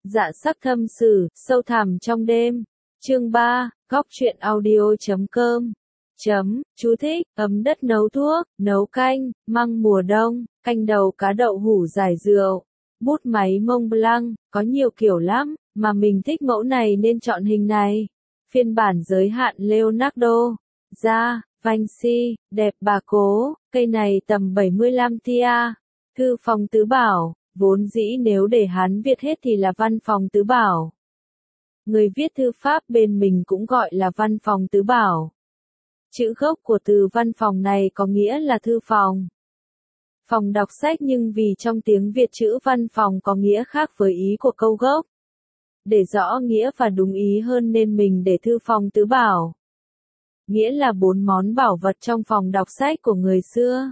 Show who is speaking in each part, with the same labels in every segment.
Speaker 1: Dạ sắc thâm sử, sâu thẳm trong đêm. Chương 3, góc truyện audio.com. Chú thích, ấm đất nấu thuốc, nấu canh, măng mùa đông, canh đầu cá đậu hủ giải rượu. Bút máy Mont Blanc, có nhiều kiểu lắm, mà mình thích mẫu này nên chọn hình này. Phiên bản giới hạn Leonardo da Vinci, đẹp bà cố, cây này tầm 75 tia. Thư phòng tứ bảo, vốn dĩ nếu để Hán Việt hết thì là văn phòng tứ bảo. Người viết thư pháp bên mình cũng gọi là văn phòng tứ bảo. Chữ gốc của từ văn phòng này có nghĩa là thư phòng. Phòng đọc sách, nhưng vì trong tiếng Việt chữ văn phòng có nghĩa khác với ý của câu gốc. Để rõ nghĩa và đúng ý hơn nên mình để thư phòng tứ bảo. Nghĩa là 4 món bảo vật trong phòng đọc sách của người xưa.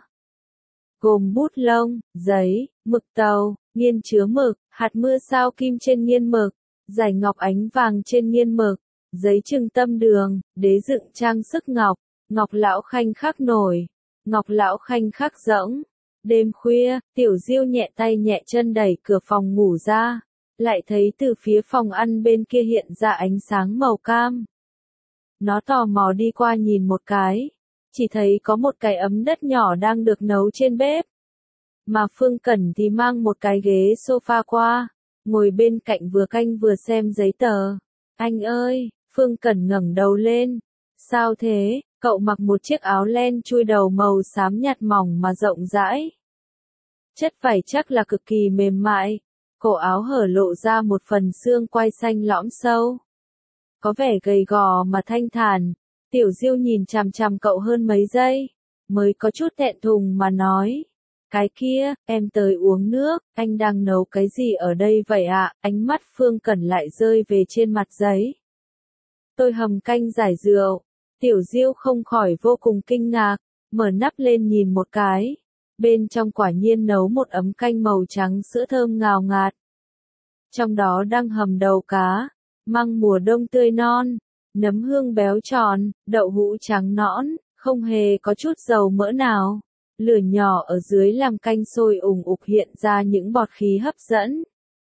Speaker 1: Gồm bút lông, giấy, mực tàu, nghiên chứa mực, hạt mưa sao kim trên nghiên mực, giải ngọc ánh vàng trên nghiên mực, giấy trưng tâm đường, đế dựng trang sức ngọc, ngọc lão khanh khắc nổi, ngọc lão khanh khắc rỗng. Đêm khuya, Tiểu Diêu nhẹ tay nhẹ chân đẩy cửa phòng ngủ ra, lại thấy từ phía phòng ăn bên kia hiện ra ánh sáng màu cam. Nó tò mò đi qua nhìn một cái, chỉ thấy có một cái ấm đất nhỏ đang được nấu trên bếp. Mà Phương Cẩn thì mang một cái ghế sofa qua, ngồi bên cạnh vừa canh vừa xem giấy tờ. Anh ơi, Phương Cẩn ngẩng đầu lên. Sao thế? Cậu mặc một chiếc áo len chui đầu màu xám nhạt mỏng mà rộng rãi. Chất vải chắc là cực kỳ mềm mại, cổ áo hở lộ ra một phần xương quai xanh lõm sâu. Có vẻ gầy gò mà thanh thản. Tiểu Diêu nhìn chằm chằm cậu hơn mấy giây, mới có chút thẹn thùng mà nói. Cái kia, em tới uống nước, anh đang nấu cái gì ở đây vậy ạ? Ánh mắt Phương Cẩn lại rơi về trên mặt giấy. Tôi hầm canh giải rượu. Tiểu Diêu không khỏi vô cùng kinh ngạc, mở nắp lên nhìn một cái. Bên trong quả nhiên nấu một ấm canh màu trắng sữa thơm ngào ngạt. Trong đó đang hầm đầu cá, măng mùa đông tươi non, nấm hương béo tròn, đậu hũ trắng nõn, không hề có chút dầu mỡ nào. Lửa nhỏ ở dưới làm canh sôi ủng ục hiện ra những bọt khí hấp dẫn.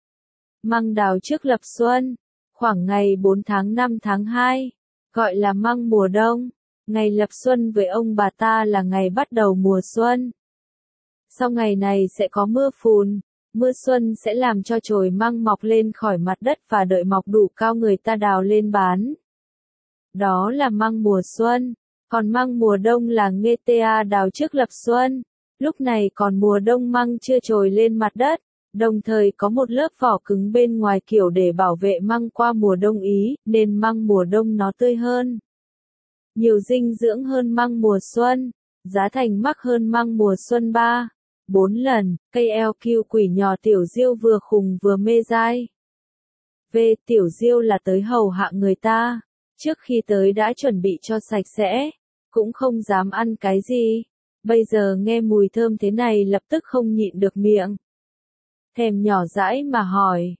Speaker 1: Măng đào trước lập xuân, khoảng ngày 4 tháng 5 tháng 2, gọi là măng mùa đông. Ngày lập xuân với ông bà ta là ngày bắt đầu mùa xuân. Sau ngày này sẽ có mưa phùn, mưa xuân sẽ làm cho chồi măng mọc lên khỏi mặt đất và đợi mọc đủ cao người ta đào lên bán. Đó là măng mùa xuân. Còn măng mùa đông là nghe ta đào trước lập xuân. Lúc này còn mùa đông măng chưa trồi lên mặt đất, đồng thời có một lớp vỏ cứng bên ngoài kiểu để bảo vệ măng qua mùa đông ý, nên măng mùa đông nó tươi hơn. Nhiều dinh dưỡng hơn măng mùa xuân, giá thành mắc hơn măng mùa xuân 3-4 lần, cây eo kiêu quỷ nhỏ Tiểu Diêu vừa khùng vừa mê dai. Tiểu Diêu là tới hầu hạ người ta, trước khi tới đã chuẩn bị cho sạch sẽ, cũng không dám ăn cái gì. Bây giờ nghe mùi thơm thế này lập tức không nhịn được miệng. Thèm nhỏ dãi mà hỏi,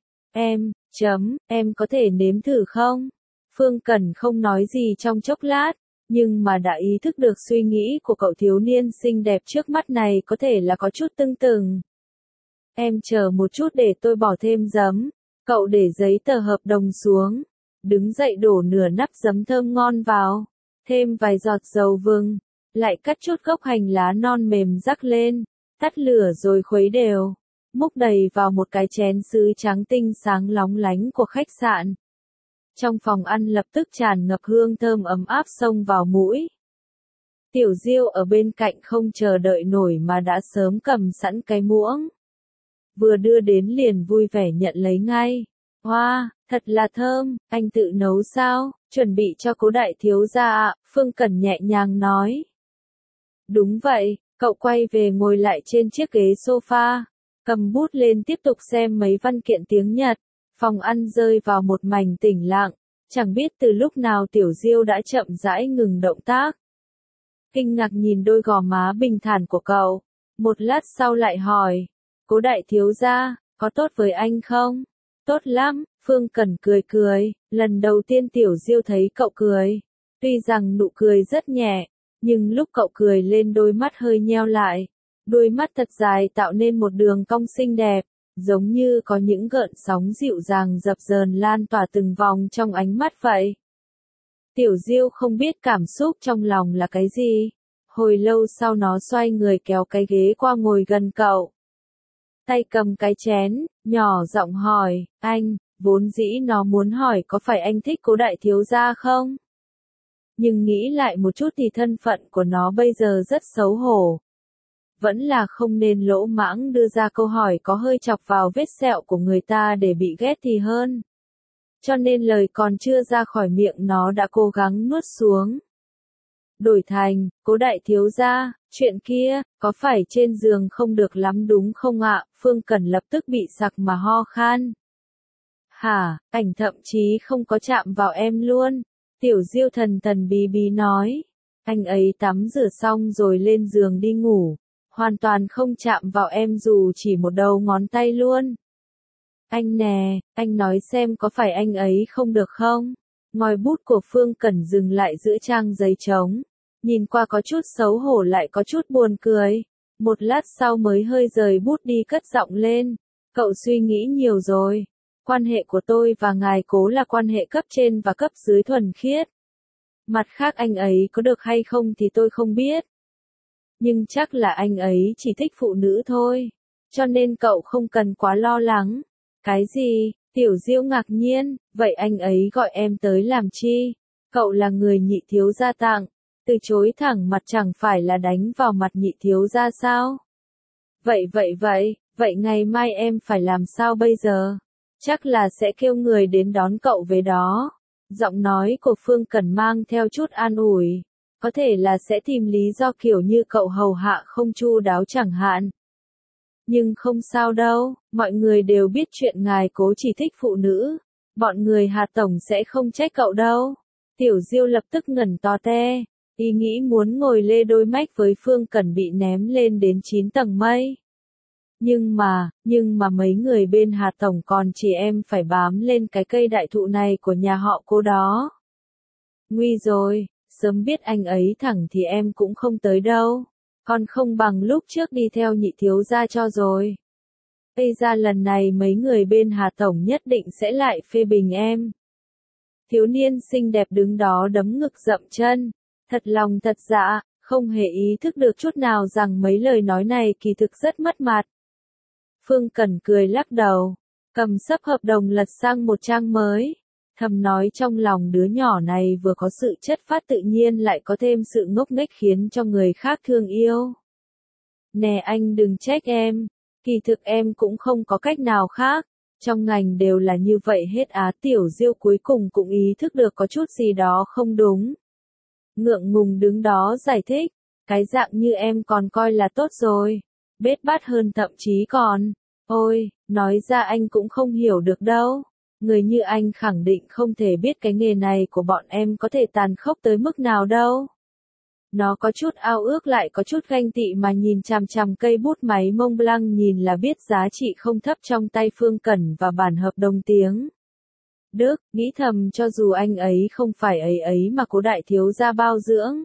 Speaker 1: em có thể nếm thử không? Phương Cẩn không nói gì trong chốc lát, nhưng mà đã ý thức được suy nghĩ của cậu thiếu niên xinh đẹp trước mắt này có thể là có chút tưng từng. Em chờ một chút để tôi bỏ thêm giấm. Cậu để giấy tờ hợp đồng xuống, đứng dậy đổ nửa nắp giấm thơm ngon vào, thêm vài giọt dầu vừng, lại cắt chút gốc hành lá non mềm rắc lên, tắt lửa rồi khuấy đều, múc đầy vào một cái chén sứ trắng tinh sáng lóng lánh của khách sạn. Trong phòng ăn lập tức tràn ngập hương thơm ấm áp xông vào mũi. Tiểu Diêu ở bên cạnh không chờ đợi nổi mà đã sớm cầm sẵn cái muỗng. Vừa đưa đến liền vui vẻ nhận lấy ngay. Wow, thật là thơm, anh tự nấu sao? Chuẩn bị cho cố đại thiếu gia ạ, Phương Cẩn nhẹ nhàng nói. Đúng vậy, cậu quay về ngồi lại trên chiếc ghế sofa, cầm bút lên tiếp tục xem mấy văn kiện tiếng Nhật. Phòng ăn rơi vào một mảnh tĩnh lặng, chẳng biết từ lúc nào Tiểu Diêu đã chậm rãi ngừng động tác. Kinh ngạc nhìn đôi gò má bình thản của cậu, một lát sau lại hỏi, cố đại thiếu gia, có tốt với anh không? Tốt lắm, Phương Cẩn cười cười, lần đầu tiên Tiểu Diêu thấy cậu cười. Tuy rằng nụ cười rất nhẹ, nhưng lúc cậu cười lên đôi mắt hơi nheo lại. Đôi mắt thật dài tạo nên một đường cong xinh đẹp, giống như có những gợn sóng dịu dàng dập dờn lan tỏa từng vòng trong ánh mắt vậy. Tiểu Diêu không biết cảm xúc trong lòng là cái gì. Hồi lâu sau nó xoay người kéo cái ghế qua ngồi gần cậu. Tay cầm cái chén, nhỏ giọng hỏi, anh, vốn dĩ nó muốn hỏi có phải anh thích Cố đại thiếu gia không? Nhưng nghĩ lại một chút thì thân phận của nó bây giờ rất xấu hổ. Vẫn là không nên lỗ mãng đưa ra câu hỏi có hơi chọc vào vết sẹo của người ta để bị ghét thì hơn. Cho nên lời còn chưa ra khỏi miệng nó đã cố gắng nuốt xuống. Đổi thành, Cố đại thiếu gia, chuyện kia, có phải trên giường không được lắm đúng không ạ? Phương Cẩn lập tức bị sặc mà ho khan. Hả, ảnh thậm chí không có chạm vào em luôn. Tiểu Diêu thần thần bí bí nói. Anh ấy tắm rửa xong rồi lên giường đi ngủ. Hoàn toàn không chạm vào em dù chỉ một đầu ngón tay luôn. Anh nè, anh nói xem có phải anh ấy không được không? Ngòi bút của Phương Cẩn dừng lại giữa trang giấy trống. Nhìn qua có chút xấu hổ lại có chút buồn cười. Một lát sau mới hơi rời bút đi cất giọng lên. Cậu suy nghĩ nhiều rồi. Quan hệ của tôi và ngài Cố là quan hệ cấp trên và cấp dưới thuần khiết. Mặt khác anh ấy có được hay không thì tôi không biết. Nhưng chắc là anh ấy chỉ thích phụ nữ thôi. Cho nên cậu không cần quá lo lắng. Cái gì? Tiểu Diêu ngạc nhiên, vậy anh ấy gọi em tới làm chi? Cậu là người nhị thiếu gia tặng. Từ chối thẳng mặt chẳng phải là đánh vào mặt nhị thiếu gia sao? Vậy ngày mai em phải làm sao bây giờ? Chắc là sẽ kêu người đến đón cậu về đó. Giọng nói của Phương Cẩn mang theo chút an ủi. Có thể là sẽ tìm lý do kiểu như cậu hầu hạ không chu đáo chẳng hạn. Nhưng không sao đâu, mọi người đều biết chuyện ngài Cố chỉ thích phụ nữ. Bọn người Hà Tổng sẽ không trách cậu đâu. Tiểu Diêu lập tức ngẩn to te. Ý nghĩ muốn ngồi lê đôi mách với Phương Cẩn bị ném lên đến 9 tầng mây. Nhưng mà mấy người bên Hà Tổng còn chỉ em phải bám lên cái cây đại thụ này của nhà họ Cố đó. Nguy rồi, sớm biết anh ấy thẳng thì em cũng không tới đâu. Còn không bằng lúc trước đi theo nhị thiếu gia cho rồi. Bây ra lần này mấy người bên Hà Tổng nhất định sẽ lại phê bình em. Thiếu niên xinh đẹp đứng đó đấm ngực dậm chân. Thật lòng thật dạ, không hề ý thức được chút nào rằng mấy lời nói này kỳ thực rất mất mặt. Phương Cẩn cười lắc đầu, cầm sấp hợp đồng lật sang một trang mới. Thầm nói trong lòng đứa nhỏ này vừa có sự chất phát tự nhiên lại có thêm sự ngốc nghếch khiến cho người khác thương yêu. Nè anh đừng trách em, kỳ thực em cũng không có cách nào khác, trong ngành đều là như vậy hết á. Tiểu Diêu cuối cùng cũng ý thức được có chút gì đó không đúng. Ngượng ngùng đứng đó giải thích, cái dạng như em còn coi là tốt rồi, bết bát hơn thậm chí còn, ôi, nói ra anh cũng không hiểu được đâu. Người như anh khẳng định không thể biết cái nghề này của bọn em có thể tàn khốc tới mức nào đâu. Nó có chút ao ước lại có chút ganh tị mà nhìn chằm chằm cây bút máy Mont Blanc nhìn là biết giá trị không thấp trong tay Phương Cẩn và bản hợp đồng tiếng Đức, nghĩ thầm cho dù anh ấy không phải ấy mà Cố đại thiếu gia bao dưỡng.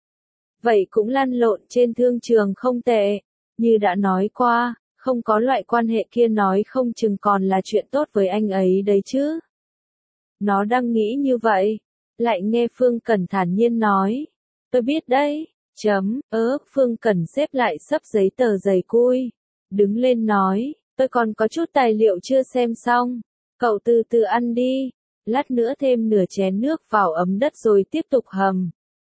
Speaker 1: Vậy cũng lăn lộn trên thương trường không tệ, như đã nói qua. Không có loại quan hệ kia nói không chừng còn là chuyện tốt với anh ấy đấy chứ. Nó đang nghĩ như vậy. Lại nghe Phương Cẩn thản nhiên nói. Tôi biết đấy. Phương Cẩn xếp lại sấp giấy tờ dày cui. Đứng lên nói. Tôi còn có chút tài liệu chưa xem xong. Cậu từ từ ăn đi. Lát nữa thêm nửa chén nước vào ấm đất rồi tiếp tục hầm.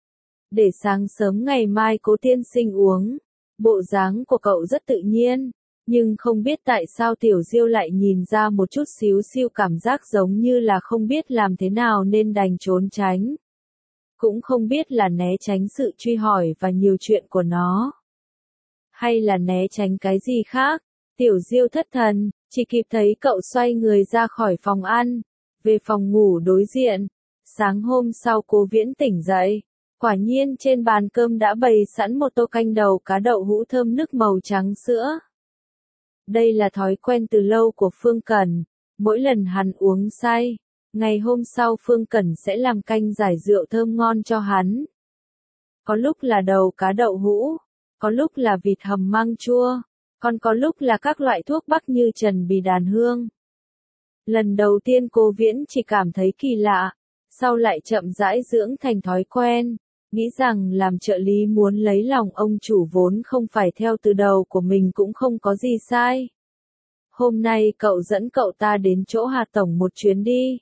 Speaker 1: Để sáng sớm ngày mai Cố tiên sinh uống. Bộ dáng của cậu rất tự nhiên. Nhưng không biết tại sao Tiểu Diêu lại nhìn ra một chút xíu xiu cảm giác giống như là không biết làm thế nào nên đành trốn tránh. Cũng không biết là né tránh sự truy hỏi và nhiều chuyện của nó. Hay là né tránh cái gì khác. Tiểu Diêu thất thần, chỉ kịp thấy cậu xoay người ra khỏi phòng ăn, về phòng ngủ đối diện. Sáng hôm sau Cố Viễn tỉnh dậy. Quả nhiên trên bàn cơm đã bày sẵn một tô canh đầu cá đậu hũ thơm nức màu trắng sữa. Đây là thói quen từ lâu của Phương Cẩn, mỗi lần hắn uống say, ngày hôm sau Phương Cẩn sẽ làm canh giải rượu thơm ngon cho hắn. Có lúc là đầu cá đậu hũ, có lúc là vịt hầm măng chua, còn có lúc là các loại thuốc bắc như trần bì đàn hương. Lần đầu tiên cô Viễn chỉ cảm thấy kỳ lạ, sau lại chậm rãi dưỡng thành thói quen, nghĩ rằng làm trợ lý muốn lấy lòng ông chủ vốn không phải theo từ đầu của mình cũng không có gì sai. Hôm nay cậu dẫn cậu ta đến chỗ Hà Tổng một chuyến đi.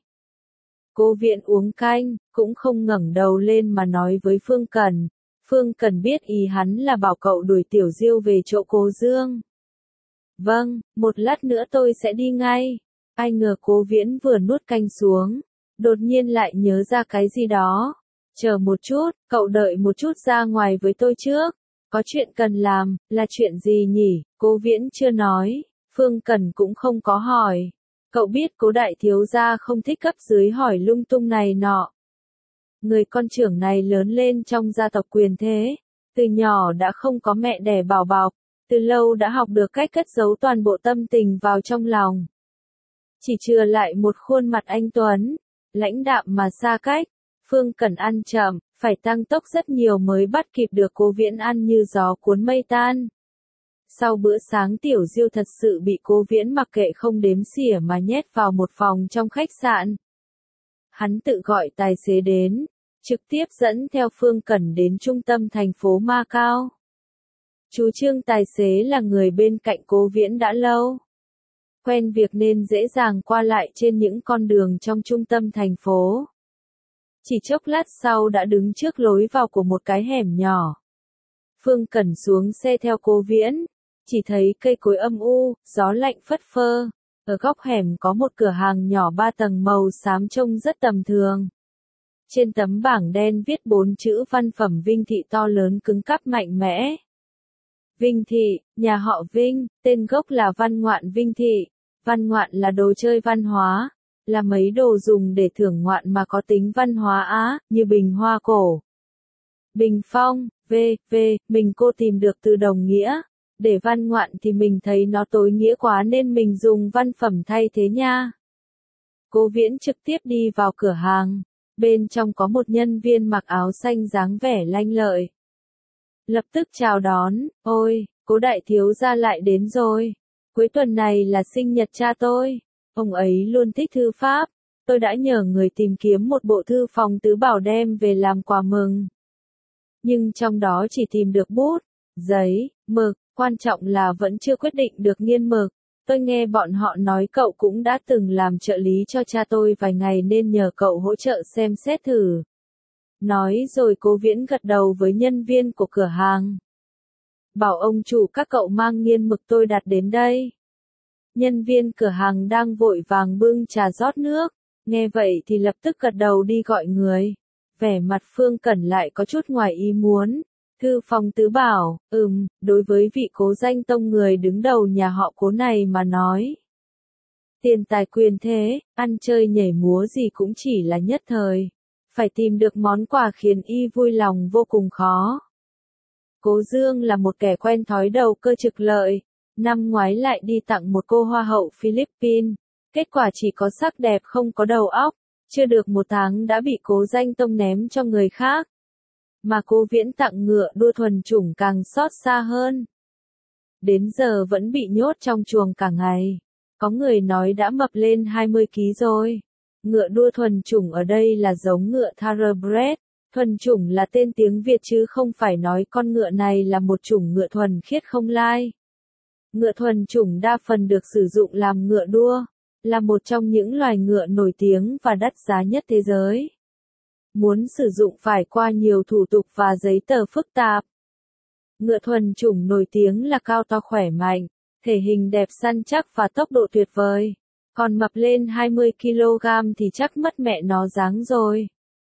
Speaker 1: Cô Viễn uống canh, cũng không ngẩng đầu lên mà nói với Phương Cẩn. Phương Cẩn biết ý hắn là bảo cậu đuổi Tiểu Diêu về chỗ cô Dương. Vâng, một lát nữa tôi sẽ đi ngay. Ai ngờ cô Viễn vừa nuốt canh xuống, đột nhiên lại nhớ ra cái gì đó. Chờ một chút, cậu đợi một chút ra ngoài với tôi trước. Có chuyện cần làm, là chuyện gì nhỉ? Cô Viễn chưa nói, Phương Cẩn cũng không có hỏi. Cậu biết cố đại thiếu gia không thích cấp dưới hỏi lung tung này nọ. Người con trưởng này lớn lên trong gia tộc quyền thế, từ nhỏ đã không có mẹ đẻ bảo bọc, từ lâu đã học được cách cất giấu toàn bộ tâm tình vào trong lòng. Chỉ chừa lại một khuôn mặt anh tuấn, lãnh đạm mà xa cách. Phương Cẩn ăn chậm, phải tăng tốc rất nhiều mới bắt kịp được cô Viễn ăn như gió cuốn mây tan. Sau bữa sáng Tiểu Diêu thật sự bị cô Viễn mặc kệ không đếm xỉa mà nhét vào một phòng trong khách sạn. Hắn tự gọi tài xế đến, trực tiếp dẫn theo Phương Cẩn đến trung tâm thành phố Macau. Chú Trương tài xế là người bên cạnh cô Viễn đã lâu. Quen việc nên dễ dàng qua lại trên những con đường trong trung tâm thành phố. Chỉ chốc lát sau đã đứng trước lối vào của một cái hẻm nhỏ. Phương Cẩn xuống xe theo cô Viễn, chỉ thấy cây cối âm u, gió lạnh phất phơ. Ở góc hẻm có một cửa hàng nhỏ 3 tầng màu xám trông rất tầm thường. Trên tấm bảng đen viết 4 chữ văn phẩm Vinh Thị to lớn cứng cáp mạnh mẽ. Vinh Thị, nhà họ Vinh, tên gốc là Văn Ngoạn Vinh Thị. Văn Ngoạn là đồ chơi văn hóa, là mấy đồ dùng để thưởng ngoạn mà có tính văn hóa Á, như bình hoa cổ. Bình phong, mình cô tìm được từ đồng nghĩa. Để văn ngoạn thì mình thấy nó tối nghĩa quá nên mình dùng văn phẩm thay thế nha. Cô Viễn trực tiếp đi vào cửa hàng. Bên trong có một nhân viên mặc áo xanh dáng vẻ lanh lợi. Lập tức chào đón, ôi, cố đại thiếu gia lại đến rồi. Cuối tuần này là sinh nhật cha tôi. Ông ấy luôn thích thư pháp. Tôi đã nhờ người tìm kiếm một bộ thư phòng tứ bảo đem về làm quà mừng. Nhưng trong đó chỉ tìm được bút, giấy, mực. Quan trọng là vẫn chưa quyết định được nghiên mực. Tôi nghe bọn họ nói cậu cũng đã từng làm trợ lý cho cha tôi vài ngày nên nhờ cậu hỗ trợ xem xét thử. Nói rồi cô Viễn gật đầu với nhân viên của cửa hàng. Bảo ông chủ các cậu mang nghiên mực tôi đặt đến đây. Nhân viên cửa hàng đang vội vàng bưng trà rót nước. Nghe vậy thì lập tức gật đầu đi gọi người. Vẻ mặt Phương Cẩn lại có chút ngoài ý muốn. Thư phòng tứ bảo, đối với vị cố danh tông người đứng đầu nhà họ cố này mà nói. Tiền tài quyền thế, ăn chơi nhảy múa gì cũng chỉ là nhất thời. Phải tìm được món quà khiến y vui lòng vô cùng khó. Cố Dương là một kẻ quen thói đầu cơ trực lợi. Năm ngoái lại đi tặng một cô hoa hậu Philippines. Kết quả chỉ có sắc đẹp không có đầu óc. Chưa được một tháng đã bị cố danh tông ném cho người khác. Mà cô Viễn tặng ngựa đua thuần chủng càng xót xa hơn. Đến giờ vẫn bị nhốt trong chuồng cả ngày. Có người nói đã mập lên 20 kg rồi. Ngựa đua thuần chủng ở đây là giống ngựa Thoroughbred. Thuần chủng là tên tiếng Việt chứ không phải nói con ngựa này là một chủng ngựa thuần khiết không lai. Ngựa thuần chủng đa phần được sử dụng làm ngựa đua, là một trong những loài ngựa nổi tiếng và đắt giá nhất thế giới. Muốn sử dụng phải qua nhiều thủ tục và giấy tờ phức tạp. Ngựa thuần chủng nổi tiếng là cao to khỏe mạnh, thể hình đẹp săn chắc và tốc độ tuyệt vời. Còn mập lên 20 kg thì chắc mất mẹ nó dáng rồi.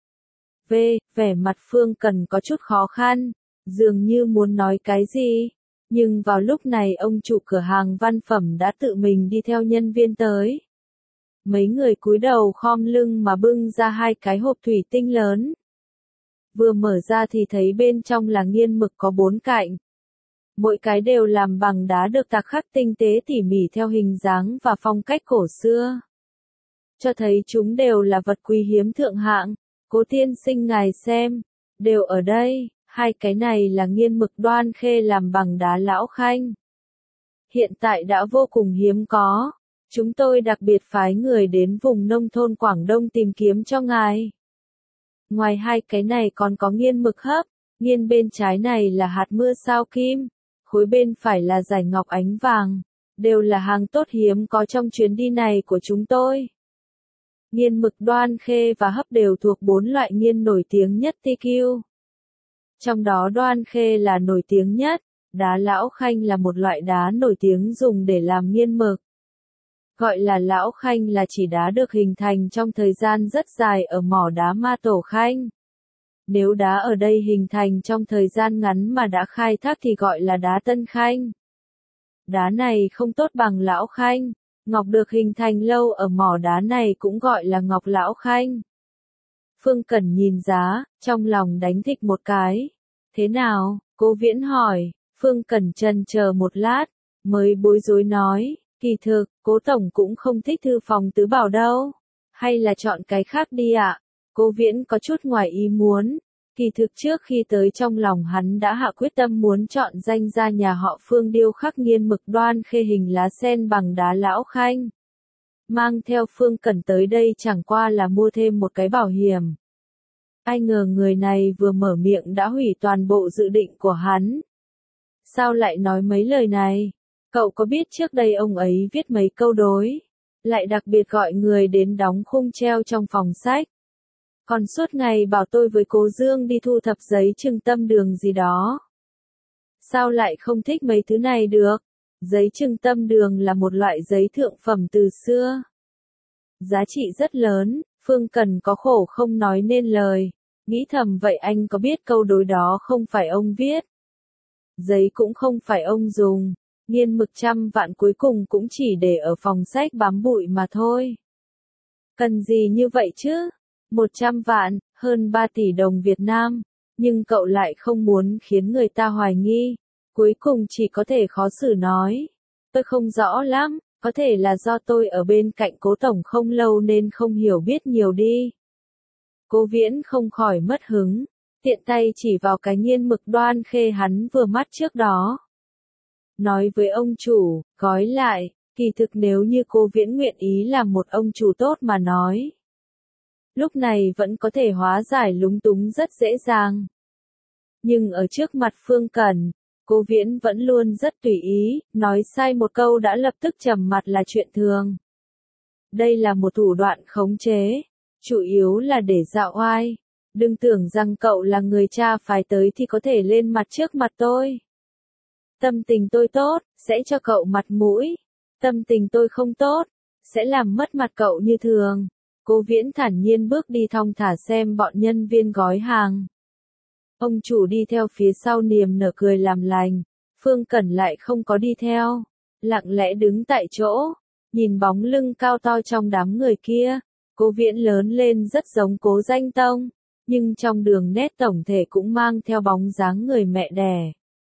Speaker 1: Vẻ mặt Phương Cẩn có chút khó khăn, dường như muốn nói cái gì. Nhưng vào lúc này ông chủ cửa hàng văn phẩm đã tự mình đi theo nhân viên tới. Mấy người cúi đầu khom lưng mà bưng ra 2 cái hộp thủy tinh lớn. Vừa mở ra thì thấy bên trong là nghiên mực có 4 cạnh. Mỗi cái đều làm bằng đá được tạc khắc tinh tế tỉ mỉ theo hình dáng và phong cách cổ xưa. Cho thấy chúng đều là vật quý hiếm thượng hạng. Cố tiên sinh ngài xem, đều ở đây, 2 cái này là nghiên mực Đoan Khê làm bằng đá Lão Khanh. hiện tại đã vô cùng hiếm có. Chúng tôi đặc biệt phái người đến vùng nông thôn Quảng Đông tìm kiếm cho ngài. Ngoài hai cái này còn có nghiên mực hấp, nghiên bên trái này là hạt mưa sao kim, khối bên phải là giải ngọc ánh vàng, đều là hàng tốt hiếm có trong chuyến đi này của chúng tôi. Nghiên mực Đoan Khê và hấp đều thuộc 4 loại nghiên nổi tiếng nhất TQ. Trong đó Đoan Khê là nổi tiếng nhất, đá Lão Khanh là một loại đá nổi tiếng dùng để làm nghiên mực. Gọi là Lão Khanh là chỉ đá được hình thành trong thời gian rất dài ở mỏ đá Ma Tổ Khanh. Nếu đá ở đây hình thành trong thời gian ngắn mà đã khai thác thì gọi là đá Tân Khanh. Đá này không tốt bằng Lão Khanh, ngọc được hình thành lâu ở mỏ đá này cũng gọi là ngọc Lão Khanh. Phương Cẩn nhìn giá, trong lòng đánh thịch một cái. Thế nào? Cố Viễn hỏi. Phương Cẩn chần chờ một lát, mới bối rối nói, kỳ thực, Cố Tổng cũng không thích thư phòng tứ bảo đâu. Hay là chọn cái khác đi ạ? Cố Viễn có chút ngoài ý muốn. Kỳ thực trước khi tới trong lòng hắn đã hạ quyết tâm muốn chọn danh gia nhà họ Phương điêu khắc nghiên mực Đoan Khê hình lá sen bằng đá Lão Khanh. Mang theo Phương Cẩn tới đây chẳng qua là mua thêm một cái bảo hiểm. Ai ngờ người này vừa mở miệng đã hủy toàn bộ dự định của hắn. Sao lại nói mấy lời này? Cậu có biết trước đây ông ấy viết mấy câu đối, lại đặc biệt gọi người đến đóng khung treo trong phòng sách. Còn suốt ngày bảo tôi với Cố Dương đi thu thập giấy trưng tâm đường gì đó. Sao lại không thích mấy thứ này được? Giấy trưng tâm đường là một loại giấy thượng phẩm từ xưa. Giá trị rất lớn, Phương Cẩn có khổ không nói nên lời. Nghĩ thầm vậy anh có biết câu đối đó không phải ông viết. Giấy cũng không phải ông dùng. Nghiên mực 100 vạn cuối cùng cũng chỉ để ở phòng sách bám bụi mà thôi. Cần gì như vậy chứ? 100 vạn, hơn 3 tỷ đồng Việt Nam. Nhưng cậu lại không muốn khiến người ta hoài nghi. Cuối cùng chỉ có thể khó xử nói. Tôi không rõ lắm, có thể là do tôi ở bên cạnh Cố Tổng không lâu nên không hiểu biết nhiều đi. Cố Viễn không khỏi mất hứng, tiện tay chỉ vào cái nghiên mực Đoan Khê hắn vừa mắt trước đó. Nói với ông chủ, gói lại, kỳ thực nếu như Cố Viễn nguyện ý làm một ông chủ tốt mà nói. Lúc này vẫn có thể hóa giải lúng túng rất dễ dàng. Nhưng ở trước mặt Phương Cẩn, Cố Viễn vẫn luôn rất tùy ý, nói sai một câu đã lập tức trầm mặt là chuyện thường. Đây là một thủ đoạn khống chế, chủ yếu là để dạo oai. Đừng tưởng rằng cậu là người cha phải tới thì có thể lên mặt trước mặt tôi. Tâm tình tôi tốt, sẽ cho cậu mặt mũi. Tâm tình tôi không tốt, sẽ làm mất mặt cậu như thường. Cố Viễn thản nhiên bước đi thong thả xem bọn nhân viên gói hàng. Ông chủ đi theo phía sau niềm nở cười làm lành. Phương Cẩn lại không có đi theo. Lặng lẽ đứng tại chỗ. Nhìn bóng lưng cao to trong đám người kia. Cố Viễn lớn lên rất giống Cố Danh Tông. Nhưng trong đường nét tổng thể cũng mang theo bóng dáng người mẹ đẻ.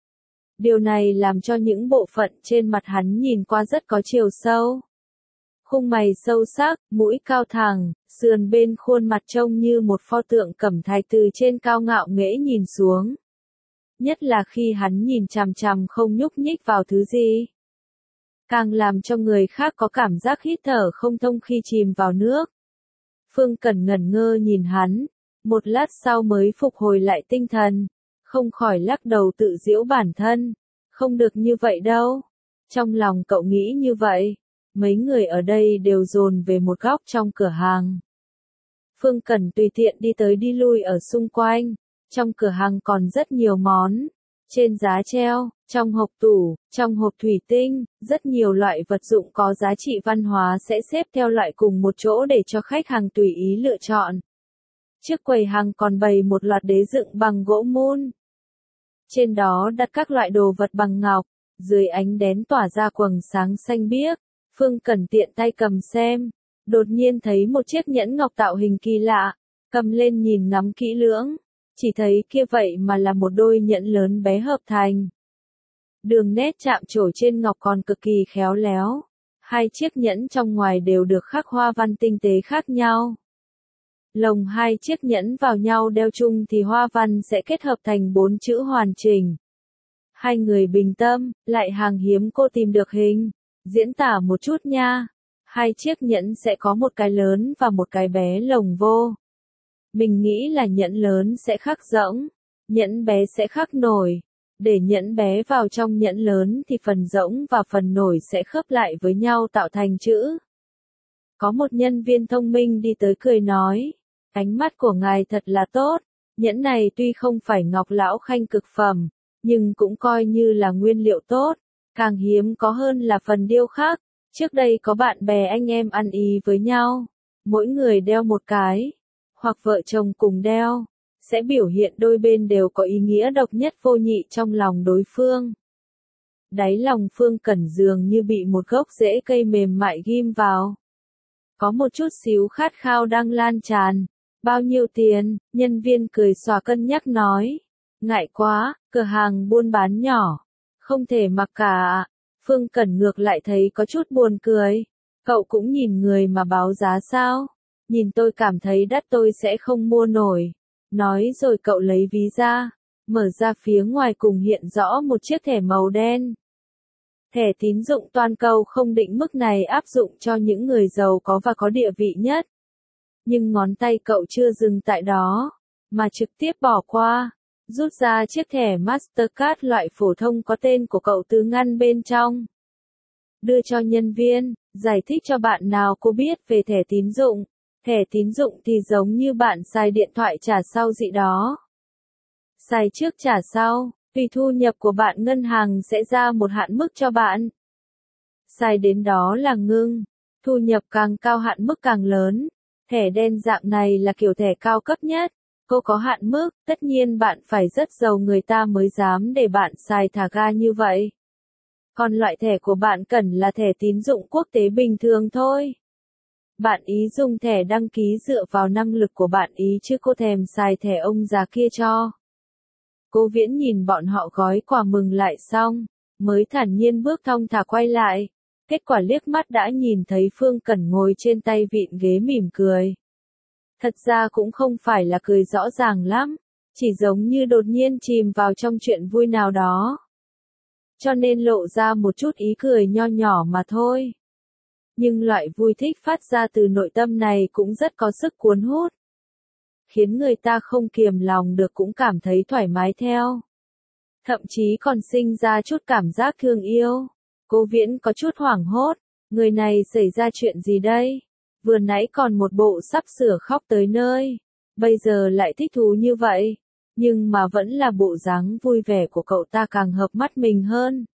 Speaker 1: Điều này làm cho những bộ phận trên mặt hắn nhìn qua rất có chiều sâu. Khung mày sâu sắc, mũi cao thẳng, sườn bên khuôn mặt trông như một pho tượng cẩm thạch từ trên cao ngạo nghễ nhìn xuống. Nhất là khi hắn nhìn chằm chằm không nhúc nhích vào thứ gì. Càng làm cho người khác có cảm giác hít thở không thông khi chìm vào nước. Phương Cẩn ngẩn ngơ nhìn hắn, một lát sau mới phục hồi lại tinh thần, không khỏi lắc đầu tự giễu bản thân. Không được như vậy đâu. Trong lòng cậu nghĩ như vậy. Mấy người ở đây đều dồn về một góc trong cửa hàng. Phương Cẩn tùy tiện đi tới đi lui ở xung quanh. Trong cửa hàng còn rất nhiều món. Trên giá treo, trong hộp tủ, trong hộp thủy tinh, rất nhiều loại vật dụng có giá trị văn hóa sẽ xếp theo loại cùng một chỗ để cho khách hàng tùy ý lựa chọn. Trước quầy hàng còn bày một loạt đế dựng bằng gỗ mun. Trên đó đặt các loại đồ vật bằng ngọc, dưới ánh đèn tỏa ra quầng sáng xanh biếc. Phương Cẩn tiện tay cầm xem, đột nhiên thấy một chiếc nhẫn ngọc tạo hình kỳ lạ, cầm lên nhìn ngắm kỹ lưỡng, chỉ thấy kia vậy mà là một đôi nhẫn lớn bé hợp thành. Đường nét chạm trổ trên ngọc còn cực kỳ khéo léo, hai chiếc nhẫn trong ngoài đều được khắc hoa văn tinh tế khác nhau. Lồng hai chiếc nhẫn vào nhau đeo chung thì hoa văn sẽ kết hợp thành 4 chữ hoàn chỉnh. Hai người bình tâm, lại hàng hiếm cô tìm được hình. Diễn tả một chút nha. Hai chiếc nhẫn sẽ có một cái lớn và một cái bé lồng vô. Mình nghĩ là nhẫn lớn sẽ khắc rỗng, nhẫn bé sẽ khắc nổi. Để nhẫn bé vào trong nhẫn lớn thì phần rỗng và phần nổi sẽ khớp lại với nhau tạo thành chữ. Có một nhân viên thông minh đi tới cười nói, ánh mắt của ngài thật là tốt, nhẫn này tuy không phải ngọc lão khanh cực phẩm, nhưng cũng coi như là nguyên liệu tốt, càng hiếm có hơn là phần điêu khắc. Trước đây có bạn bè anh em ăn ý với nhau, mỗi người đeo một cái, hoặc vợ chồng cùng đeo, sẽ biểu hiện đôi bên đều có ý nghĩa độc nhất vô nhị trong lòng đối phương. Đáy lòng Phương Cẩn dường như bị một gốc rễ cây mềm mại ghim vào. Có một chút xíu khát khao đang lan tràn. Bao nhiêu tiền? Nhân viên cười xòa cân nhắc nói. Ngại quá, cửa hàng buôn bán nhỏ. Không thể mặc cả ạ. Phương Cẩn ngược lại thấy có chút buồn cười. Cậu cũng nhìn người mà báo giá sao? Nhìn tôi cảm thấy đắt tôi sẽ không mua nổi. Nói rồi cậu lấy ví ra. Mở ra phía ngoài cùng hiện rõ một chiếc thẻ màu đen. Thẻ tín dụng toàn cầu không định mức này áp dụng cho những người giàu có và có địa vị nhất. Nhưng ngón tay cậu chưa dừng tại đó, mà trực tiếp bỏ qua, rút ra chiếc thẻ Mastercard loại phổ thông có tên của cậu từ ngăn bên trong. Đưa cho nhân viên, giải thích cho bạn nào cô biết về thẻ tín dụng. Thẻ tín dụng thì giống như bạn xài điện thoại trả sau dị đó. Xài trước trả sau. Tùy thu nhập của bạn ngân hàng sẽ ra một hạn mức cho bạn. Xài đến đó là ngưng. Thu nhập càng cao hạn mức càng lớn. Thẻ đen dạng này là kiểu thẻ cao cấp nhất. Cô có hạn mức, tất nhiên bạn phải rất giàu người ta mới dám để bạn xài thả ga như vậy. Còn loại thẻ của bạn cần là thẻ tín dụng quốc tế bình thường thôi. Bạn ý dùng thẻ đăng ký dựa vào năng lực của bạn ý chứ cô thèm xài thẻ ông già kia cho. Cố Viễn nhìn bọn họ gói quà mừng lại xong, mới thản nhiên bước thong thả quay lại. Kết quả liếc mắt đã nhìn thấy Phương Cẩn ngồi trên tay vịn ghế mỉm cười. Thật ra cũng không phải là cười rõ ràng lắm, chỉ giống như đột nhiên chìm vào trong chuyện vui nào đó. Cho nên lộ ra một chút ý cười nho nhỏ mà thôi. Nhưng loại vui thích phát ra từ nội tâm này cũng rất có sức cuốn hút. Khiến người ta không kiềm lòng được cũng cảm thấy thoải mái theo. Thậm chí còn sinh ra chút cảm giác thương yêu. Cố Viễn có chút hoảng hốt, người này xảy ra chuyện gì đây? Vừa nãy còn một bộ sắp sửa khóc tới nơi, bây giờ lại thích thú như vậy, nhưng mà vẫn là bộ dáng vui vẻ của cậu ta càng hợp mắt mình hơn.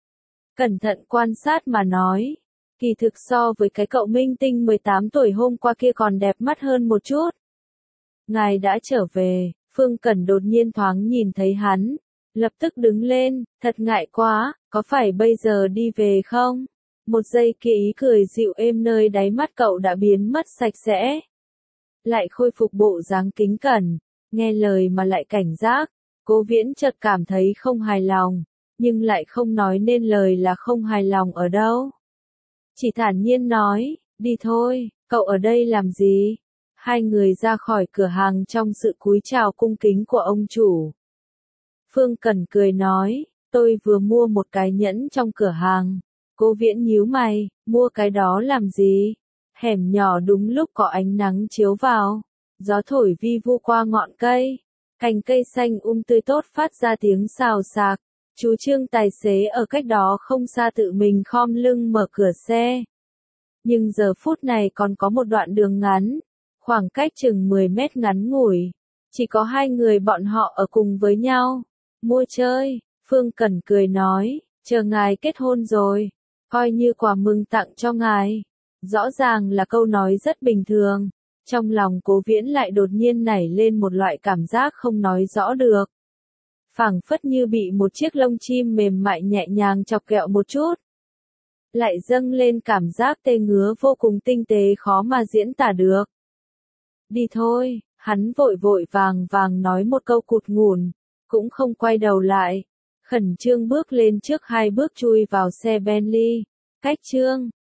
Speaker 1: Cẩn thận quan sát mà nói, kỳ thực so với cái cậu minh tinh 18 tuổi hôm qua kia còn đẹp mắt hơn một chút. Ngài đã trở về, Phương Cẩn đột nhiên thoáng nhìn thấy hắn, lập tức đứng lên, thật ngại quá, có phải bây giờ đi về không? Một giây kia ý cười dịu êm nơi đáy mắt cậu đã biến mất sạch sẽ. Lại khôi phục bộ dáng kính cẩn, nghe lời mà lại cảnh giác, Cố Viễn chợt cảm thấy không hài lòng, nhưng lại không nói nên lời là không hài lòng ở đâu. Chỉ thản nhiên nói, đi thôi, cậu ở đây làm gì? Hai người ra khỏi cửa hàng trong sự cúi chào cung kính của ông chủ. Phương Cẩn cười nói, tôi vừa mua một cái nhẫn trong cửa hàng. Cố Viễn nhíu mày, mua cái đó làm gì? Hẻm nhỏ đúng lúc có ánh nắng chiếu vào, gió thổi vi vu qua ngọn cây, cành cây xanh tươi tốt phát ra tiếng xào xạc. Chú Trương tài xế ở cách đó không xa tự mình khom lưng mở cửa xe. Nhưng giờ phút này còn có một đoạn đường ngắn, khoảng cách chừng 10 mét ngắn ngủi, chỉ có hai người bọn họ ở cùng với nhau. Mua chơi, Phương Cẩn cười nói, chờ ngài kết hôn rồi, coi như quà mừng tặng cho ngài. Rõ ràng là câu nói rất bình thường, trong lòng Cố Viễn lại đột nhiên nảy lên một loại cảm giác không nói rõ được. Phảng phất như bị một chiếc lông chim mềm mại nhẹ nhàng chọc ghẹo một chút. Lại dâng lên cảm giác tê ngứa vô cùng tinh tế khó mà diễn tả được. Đi thôi, hắn vội vội vàng vàng nói một câu cụt ngủn, cũng không quay đầu lại. Khẩn trương bước lên trước hai bước chui vào xe Bentley. Cách Trương,